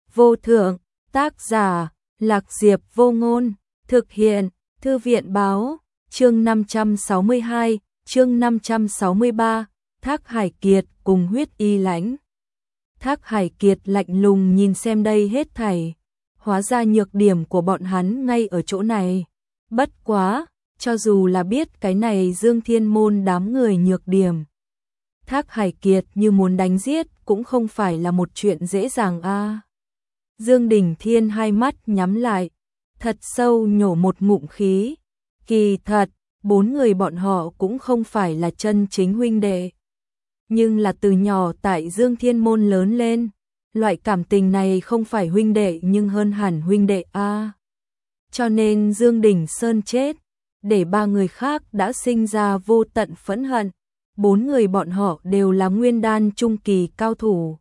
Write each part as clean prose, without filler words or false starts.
vô thượng, tác giả, Lạc Diệp Vô Ngôn, thực hiện, Thư viện báo, chương 562, chương 563, Thác Hải Kiệt cùng Huyết Y Lãnh. Thác Hải Kiệt lạnh lùng nhìn xem đây hết thảy, hóa ra nhược điểm của bọn hắn ngay ở chỗ này. Bất quá, cho dù là biết cái này Dương Thiên Môn đám người nhược điểm, Thác Hải Kiệt như muốn đánh giết cũng không phải là một chuyện dễ dàng a. Dương Đình Thiên hai mắt nhắm lại, thật sâu nhổ một ngụm khí. Kỳ thật, bốn người bọn họ cũng không phải là chân chính huynh đệ, nhưng là từ nhỏ tại Dương Thiên Môn lớn lên, loại cảm tình này không phải huynh đệ nhưng hơn hẳn huynh đệ a. Cho nên Dương Đình Sơn chết, để ba người khác đã sinh ra vô tận phẫn hận. Bốn người bọn họ đều là nguyên đan trung kỳ cao thủ.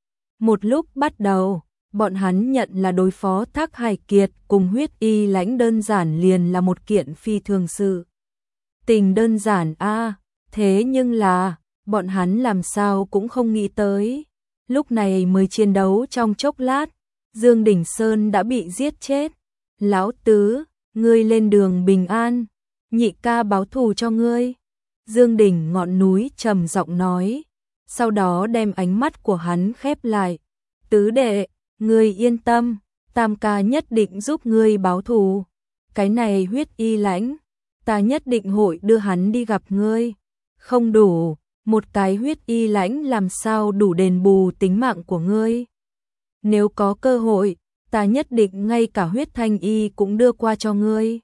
Một lúc bắt đầu, bọn hắn nhận là đối phó Thác Hải Kiệt cùng Huyết Y Lãnh đơn giản liền là một kiện phi thường sự. Tình đơn giản a, thế nhưng là, bọn hắn làm sao cũng không nghĩ tới. Lúc này mới chiến đấu trong chốc lát, Dương Đình Sơn đã bị giết chết. Lão tứ, ngươi lên đường bình an, nhị ca báo thù cho ngươi. Dương Đình ngọn núi trầm giọng nói, sau đó đem ánh mắt của hắn khép lại. Tứ đệ, ngươi yên tâm, tam ca nhất định giúp ngươi báo thù. Cái này Huyết Y Lãnh, ta nhất định hội đưa hắn đi gặp ngươi. Không đủ, một cái Huyết Y Lãnh làm sao đủ đền bù tính mạng của ngươi. Nếu có cơ hội, ta nhất định ngay cả Huyết Thanh Y cũng đưa qua cho ngươi.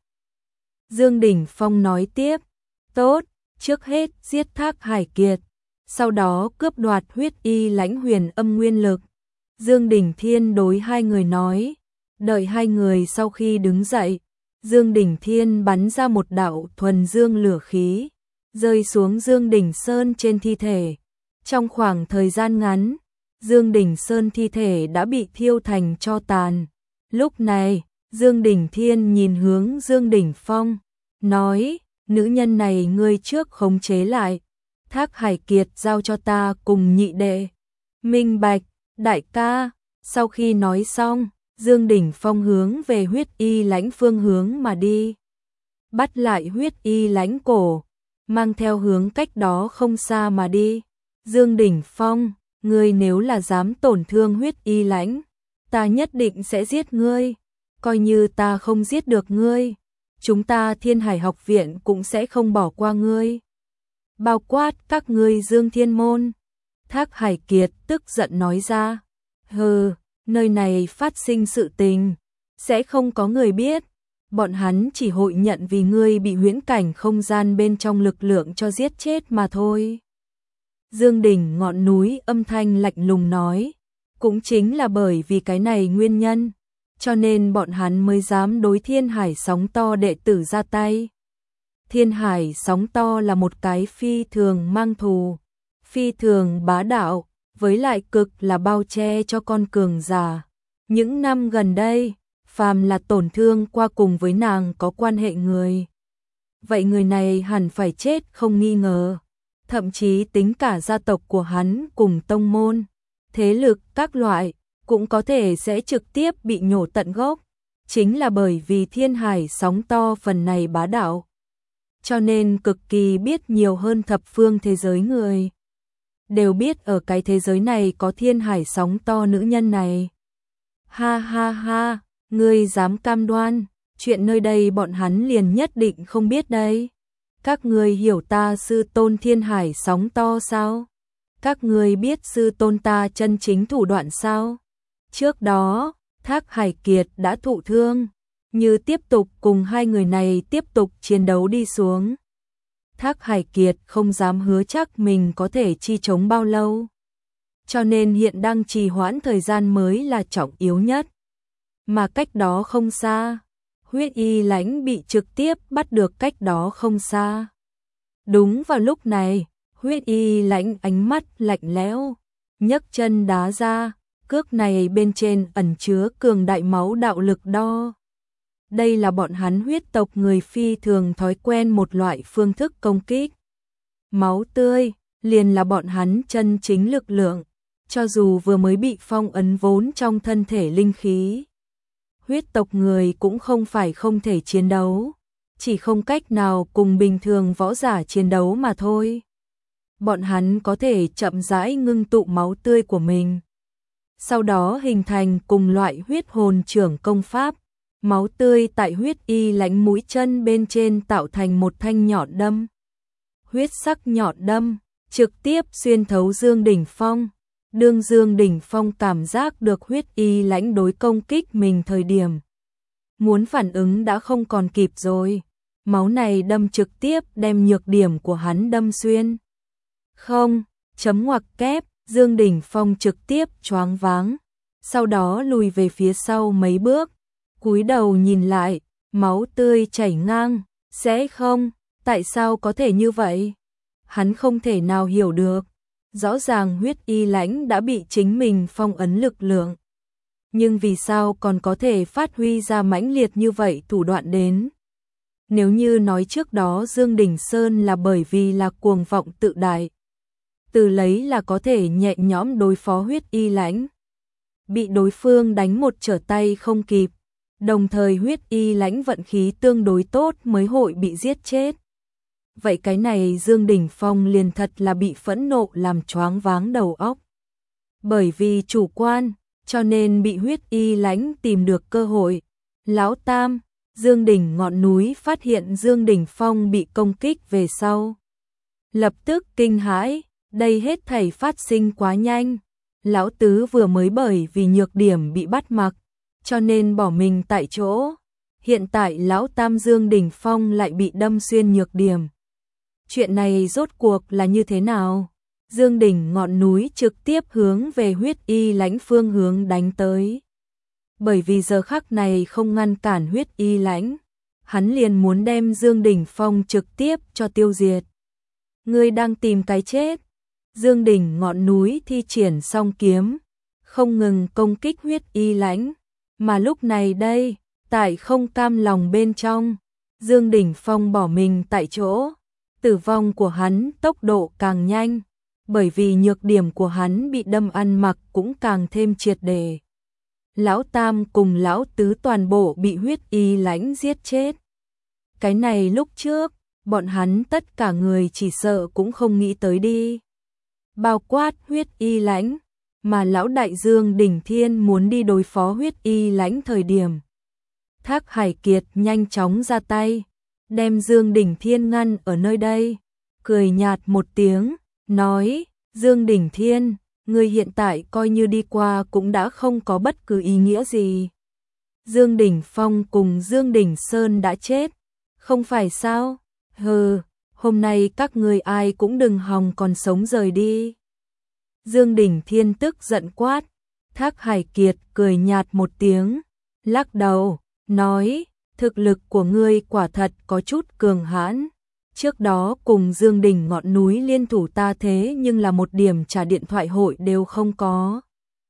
Dương Đình Phong nói tiếp, tốt, trước hết giết Thác Hải Kiệt, sau đó cướp đoạt Huyết Y Lãnh huyền âm nguyên lực. Dương Đình Thiên đối hai người nói, đợi hai người sau khi đứng dậy, Dương Đình Thiên bắn ra một đạo thuần dương lửa khí, rơi xuống Dương Đình Sơn trên thi thể. Trong khoảng thời gian ngắn, Dương Đình Sơn thi thể đã bị thiêu thành tro tàn. Lúc này, Dương Đình Thiên nhìn hướng Dương Đình Phong, nói, nữ nhân này ngươi trước khống chế lại, Thác Hải Kiệt giao cho ta cùng nhị đệ. Minh bạch, đại ca. Sau khi nói xong, Dương Đình Phong hướng về Huyết Y Lãnh phương hướng mà đi. Bắt lại Huyết Y Lãnh cổ, mang theo hướng cách đó không xa mà đi. Dương Đình Phong, ngươi nếu là dám tổn thương Huyết Y Lãnh, ta nhất định sẽ giết ngươi. Coi như ta không giết được ngươi, chúng ta Thiên Hải học viện cũng sẽ không bỏ qua ngươi. Bao quát các ngươi Dương Thiên Môn. Thác Hải Kiệt tức giận nói ra, hừ, nơi này phát sinh sự tình, sẽ không có người biết, bọn hắn chỉ hội nhận vì ngươi bị huyễn cảnh không gian bên trong lực lượng cho giết chết mà thôi. Dương Đình ngọn núi âm thanh lạnh lùng nói, cũng chính là bởi vì cái này nguyên nhân, cho nên bọn hắn mới dám đối Thiên Hải Sóng To đệ tử ra tay. Thiên Hải Sóng To là một cái phi thường mang thù, phi thường bá đạo, với lại cực là bao che cho con cường giả. Những năm gần đây, phàm là tổn thương qua cùng với nàng có quan hệ người, vậy người này hẳn phải chết không nghi ngờ. Thậm chí tính cả gia tộc của hắn cùng tông môn, thế lực các loại, cũng có thể sẽ trực tiếp bị nhổ tận gốc. Chính là bởi vì Thiên Hải Sóng To phần này bá đạo, cho nên cực kỳ biết nhiều hơn thập phương thế giới người. Đều biết ở cái thế giới này có Thiên Hải Sóng To nữ nhân này. Ha ha ha, ngươi dám cam đoan, chuyện nơi đây bọn hắn liền nhất định không biết đây. Các ngươi hiểu ta sư tôn Thiên Hải Sóng To sao? Các ngươi biết sư tôn ta chân chính thủ đoạn sao? Trước đó, Thác Hải Kiệt đã thụ thương, như tiếp tục cùng hai người này tiếp tục chiến đấu đi xuống, Thác Hải Kiệt không dám hứa chắc mình có thể chi chống bao lâu. Cho nên hiện đang trì hoãn thời gian mới là trọng yếu nhất. Mà cách đó không xa, Huyết Y Lãnh bị trực tiếp bắt được cách đó không xa. Đúng vào lúc này, Huyết Y Lãnh ánh mắt lạnh lẽo, nhấc chân đá ra, cước này bên trên ẩn chứa cường đại máu đạo lực đo. Đây là bọn hắn huyết tộc người phi thường thói quen một loại phương thức công kích. Máu tươi, liền là bọn hắn chân chính lực lượng. cho dù vừa mới bị phong ấn vốn trong thân thể linh khí. Huyết tộc người cũng không phải không thể chiến đấu, chỉ không cách nào cùng bình thường võ giả chiến đấu mà thôi. Bọn hắn có thể chậm rãi ngưng tụ máu tươi của mình, sau đó hình thành cùng loại huyết hồn trưởng công pháp. Máu tươi tại huyết y lãnh mũi chân bên trên tạo thành một thanh nhọn đâm. Huyết sắc nhọn đâm trực tiếp xuyên thấu Dương Đỉnh Phong. Đương Dương Đỉnh Phong cảm giác được huyết y lãnh đối công kích mình thời điểm, muốn phản ứng đã không còn kịp rồi. Máu này đâm trực tiếp đem nhược điểm của hắn đâm xuyên. Không, chấm ngoặc kép, Dương Đỉnh Phong trực tiếp choáng váng, sau đó lùi về phía sau mấy bước, cúi đầu nhìn lại, máu tươi chảy ngang, sẽ không, tại sao có thể như vậy? Hắn không thể nào hiểu được, rõ ràng huyết y lãnh đã bị chính mình phong ấn lực lượng. Nhưng vì sao còn có thể phát huy ra mãnh liệt như vậy thủ đoạn đến? Nếu như nói trước đó Dương Đình Sơn là bởi vì là cuồng vọng tự đại, từ lấy là có thể nhẹ nhõm đối phó huyết y lãnh, bị đối phương đánh một trở tay không kịp, đồng thời huyết y lãnh vận khí tương đối tốt mới hội bị giết chết. Vậy cái này Dương Đình Phong liền thật là bị phẫn nộ làm choáng váng đầu óc. Bởi vì chủ quan, cho nên bị huyết y lãnh tìm được cơ hội. Lão Tam, Dương Đỉnh ngọn núi phát hiện Dương Đình Phong bị công kích về sau, lập tức kinh hãi, đây hết thảy phát sinh quá nhanh. Lão Tứ vừa mới bởi vì nhược điểm bị bắt mặc, cho nên bỏ mình tại chỗ. Hiện tại Lão Tam Dương Đình Phong lại bị đâm xuyên nhược điểm. Chuyện này rốt cuộc là như thế nào? Dương Đỉnh ngọn núi trực tiếp hướng về huyết y lãnh phương hướng đánh tới. Bởi vì giờ khắc này không ngăn cản huyết y lãnh, hắn liền muốn đem Dương Đỉnh Phong trực tiếp cho tiêu diệt. Ngươi đang tìm cái chết. Dương Đỉnh ngọn núi thi triển song kiếm, không ngừng công kích huyết y lãnh, mà lúc này đây, tại không cam lòng bên trong, Dương Đỉnh Phong bỏ mình tại chỗ. Tử vong của hắn tốc độ càng nhanh, bởi vì nhược điểm của hắn bị đâm ăn mặc cũng càng thêm triệt để. Lão Tam cùng Lão Tứ toàn bộ bị huyết y lãnh giết chết. Cái này lúc trước, bọn hắn tất cả người chỉ sợ cũng không nghĩ tới đi. Bao quát huyết y lãnh, mà Lão Đại Dương Đỉnh Thiên muốn đi đối phó huyết y lãnh thời điểm, Thác Hải Kiệt nhanh chóng ra tay, đem Dương Đỉnh Thiên ngăn ở nơi đây, cười nhạt một tiếng, nói, Dương Đỉnh Thiên, ngươi hiện tại coi như đi qua cũng đã không có bất cứ ý nghĩa gì. Dương Đỉnh Phong cùng Dương Đỉnh Sơn đã chết, không phải sao? Hừ, hôm nay các ngươi ai cũng đừng hòng còn sống rời đi. Dương Đỉnh Thiên tức giận quát, Thác Hải Kiệt cười nhạt một tiếng, lắc đầu, nói, thực lực của ngươi quả thật có chút cường hãn. Trước đó cùng Dương Đỉnh ngọn núi liên thủ ta thế nhưng là một điểm trả điện thoại hội đều không có.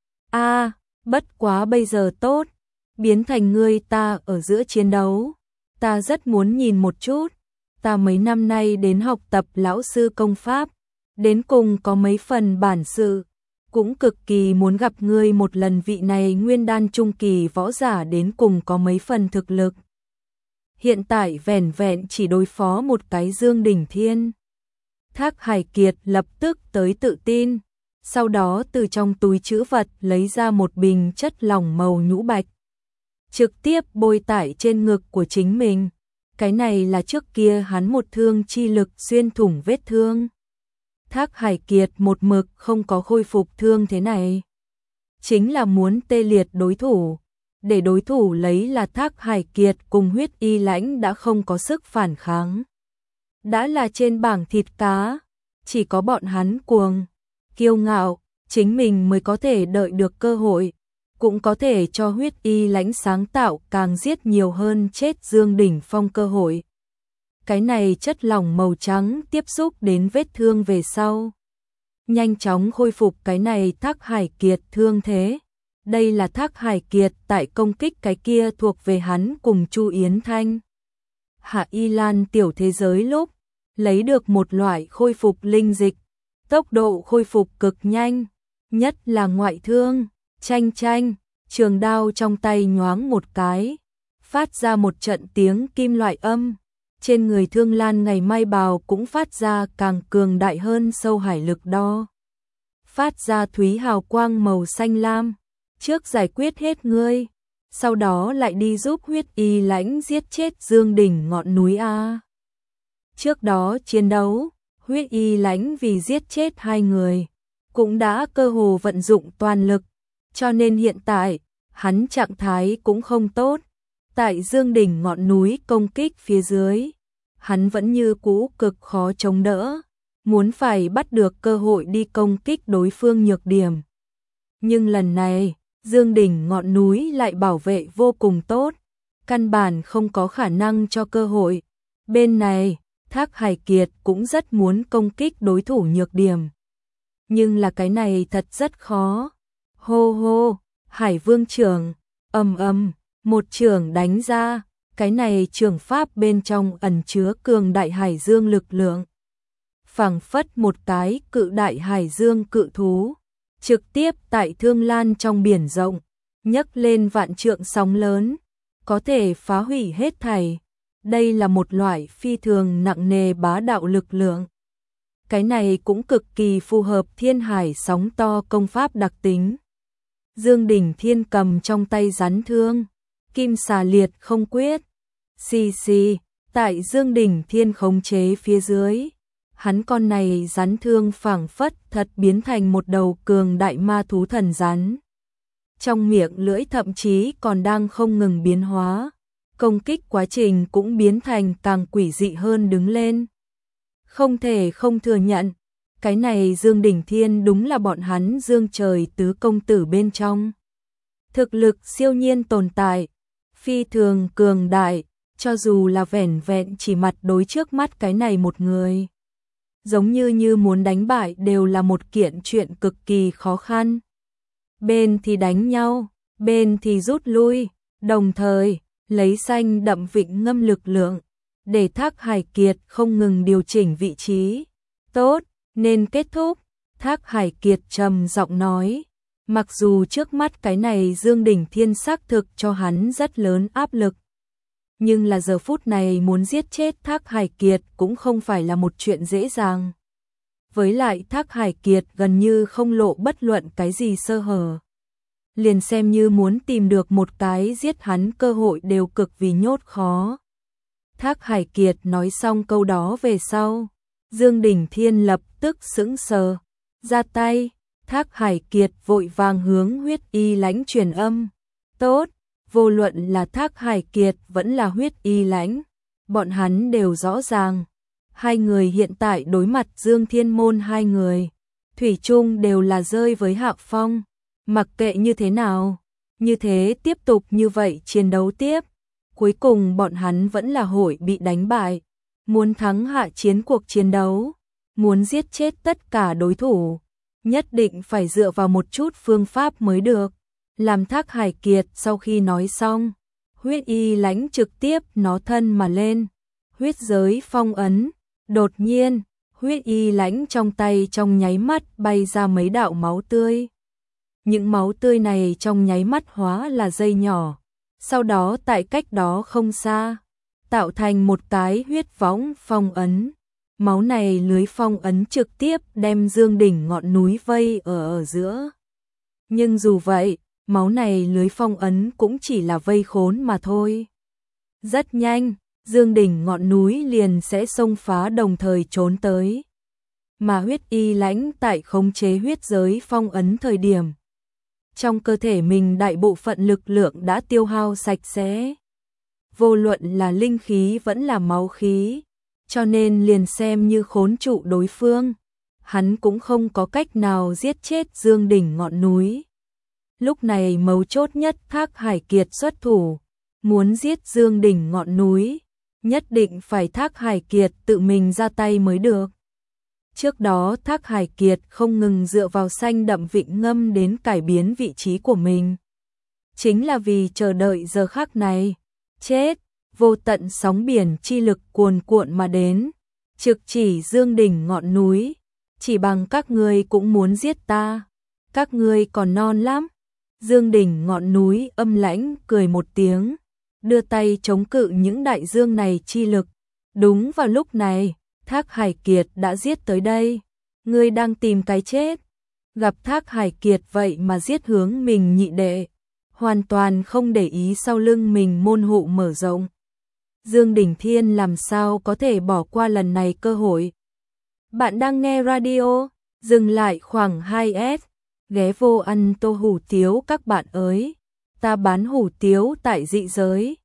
Bất quá bây giờ tốt, biến thành ngươi ta ở giữa chiến đấu. Ta rất muốn nhìn một chút, ta mấy năm nay đến học tập lão sư công pháp, đến cùng có mấy phần bản sự, cũng cực kỳ muốn gặp ngươi một lần. Vị này nguyên đan trung kỳ võ giả đến cùng có mấy phần thực lực. Hiện tại vẻn vẹn chỉ đối phó một cái Dương Đỉnh Thiên. Thác Hải Kiệt lập tức tới tự tin, sau đó từ trong túi trữ vật lấy ra một bình chất lỏng màu nhũ bạch, trực tiếp bôi tải trên ngực của chính mình. Cái này là trước kia hắn một thương chi lực xuyên thủng vết thương. Thác Hải Kiệt một mực không có khôi phục thương thế này, chính là muốn tê liệt đối thủ, để đối thủ lấy là Thác Hải Kiệt cùng huyết y lãnh đã không có sức phản kháng. Đã là trên bảng thịt cá, chỉ có bọn hắn cuồng, kiêu ngạo, chính mình mới có thể đợi được cơ hội, cũng có thể cho huyết y lãnh sáng tạo càng giết nhiều hơn chết Dương Đỉnh Phong cơ hội. Cái này chất lỏng màu trắng tiếp xúc đến vết thương về sau, nhanh chóng khôi phục cái này Thác Hải Kiệt thương thế. Đây là Thác Hải Kiệt tại công kích cái kia thuộc về hắn cùng Chu Yến Thanh. Hạ Y Lan tiểu thế giới lúc lấy được một loại khôi phục linh dịch, tốc độ khôi phục cực nhanh, nhất là ngoại thương, chanh chanh, trường đao trong tay nhoáng một cái, phát ra một trận tiếng kim loại âm. Trên người Thương Lan ngày mai bào cũng phát ra càng cường đại hơn sâu hải lực đo. Phát ra thúy hào quang màu xanh lam. Trước giải quyết hết ngươi, sau đó lại đi giúp Huyết Y Lãnh giết chết Dương đỉnh ngọn núi A. Trước đó chiến đấu, Huyết Y Lãnh vì giết chết hai người, cũng đã cơ hồ vận dụng toàn lực, cho nên hiện tại, hắn trạng thái cũng không tốt. Tại Dương đỉnh ngọn núi công kích phía dưới, hắn vẫn như cũ cực khó chống đỡ, muốn phải bắt được cơ hội đi công kích đối phương nhược điểm. Nhưng lần này, Dương đỉnh ngọn núi lại bảo vệ vô cùng tốt, căn bản không có khả năng cho cơ hội. Bên này, Thác Hải Kiệt cũng rất muốn công kích đối thủ nhược điểm. Nhưng là cái này thật rất khó. Hô hô, Hải Vương trưởng, một trưởng đánh ra, cái này trường pháp bên trong ẩn chứa cường đại hải dương lực lượng. Phảng phất một cái cự đại hải dương cự thú, trực tiếp tại Thương Lan trong biển rộng, nhấc lên vạn trượng sóng lớn, có thể phá hủy hết thảy. Đây là một loại phi thường nặng nề bá đạo lực lượng. Cái này cũng cực kỳ phù hợp thiên hải sóng to công pháp đặc tính. Dương đỉnh thiên cầm trong tay rắn thương, kim xà liệt không quyết. Xì xì, tại Dương đỉnh thiên khống chế phía dưới, hắn con này rắn thương phảng phất thật biến thành một đầu cường đại ma thú thần rắn. Trong miệng lưỡi thậm chí còn đang không ngừng biến hóa, công kích quá trình cũng biến thành càng quỷ dị hơn đứng lên. Không thể không thừa nhận, cái này Dương đỉnh thiên đúng là bọn hắn Dương trời tứ công tử bên trong. Thực lực siêu nhiên tồn tại, phi thường cường đại, cho dù là vẻn vẹn chỉ mặt đối trước mắt cái này một người. Giống như muốn đánh bại đều là một kiện chuyện cực kỳ khó khăn. Bên thì đánh nhau, bên thì rút lui, đồng thời lấy xanh đậm vịnh ngâm lực lượng, để Thác Hải Kiệt không ngừng điều chỉnh vị trí. Tốt, nên kết thúc, Thác Hải Kiệt trầm giọng nói. Mặc dù trước mắt cái này Dương đỉnh thiên xác thực cho hắn rất lớn áp lực, nhưng là giờ phút này muốn giết chết Thác Hải Kiệt cũng không phải là một chuyện dễ dàng. Với lại Thác Hải Kiệt gần như không lộ bất luận cái gì sơ hở. Liền xem như muốn tìm được một cái giết hắn cơ hội đều cực vì nhốt khó. Thác Hải Kiệt nói xong câu đó về sau, Dương đỉnh thiên lập tức sững sờ, ra tay. Thác Hải Kiệt vội vàng hướng Huyết Y Lãnh truyền âm. Tốt, vô luận là Thác Hải Kiệt vẫn là Huyết Y Lãnh, bọn hắn đều rõ ràng. Hai người hiện tại đối mặt Dương Thiên Môn hai người, thủy chung đều là rơi với hạ phong. Mặc kệ như thế nào, như thế tiếp tục như vậy chiến đấu tiếp, cuối cùng bọn hắn vẫn là hội bị đánh bại. Muốn thắng hạ chiến cuộc chiến đấu, muốn giết chết tất cả đối thủ, nhất định phải dựa vào một chút phương pháp mới được. Làm Thác Hải Kiệt sau khi nói xong, Huyết Y Lãnh trực tiếp nó thân mà lên, huyết giới phong ấn. Đột nhiên, Huyết Y Lãnh trong tay trong nháy mắt bay ra mấy đạo máu tươi. Những máu tươi này trong nháy mắt hóa là dây nhỏ, sau đó tại cách đó không xa, tạo thành một cái huyết võng phong ấn. Máu này lưới phong ấn trực tiếp đem Dương đỉnh ngọn núi vây ở giữa. Nhưng dù vậy, máu này lưới phong ấn cũng chỉ là vây khốn mà thôi. Rất nhanh, Dương đỉnh ngọn núi liền sẽ xông phá đồng thời trốn tới. Mà Huyết Y Lãnh tại khống chế huyết giới phong ấn thời điểm, trong cơ thể mình đại bộ phận lực lượng đã tiêu hao sạch sẽ. Vô luận là linh khí vẫn là máu khí, cho nên liền xem như khốn trụ đối phương, hắn cũng không có cách nào giết chết Dương đỉnh ngọn núi. Lúc này mấu chốt nhất Thác Hải Kiệt xuất thủ, muốn giết Dương đỉnh ngọn núi, nhất định phải Thác Hải Kiệt tự mình ra tay mới được. Trước đó Thác Hải Kiệt không ngừng dựa vào xanh đậm vịnh ngâm đến cải biến vị trí của mình. Chính là vì chờ đợi giờ khắc này. Chết, vô tận sóng biển chi lực cuồn cuộn mà đến, trực chỉ Dương đỉnh ngọn núi, chỉ bằng các ngươi cũng muốn giết ta. các ngươi còn non lắm. Dương đỉnh ngọn núi âm lãnh cười một tiếng, đưa tay chống cự những đại dương này chi lực. Đúng vào lúc này, Thác Hải Kiệt đã giết tới đây. Ngươi đang tìm cái chết. Gặp Thác Hải Kiệt vậy mà giết hướng mình nhị đệ, hoàn toàn không để ý sau lưng mình môn hộ mở rộng. Dương Đình Thiên làm sao có thể bỏ qua lần này cơ hội. Bạn đang nghe radio, dừng lại khoảng 2S, ghé vô ăn tô hủ tiếu các bạn ơi. Ta bán hủ tiếu tại dị giới.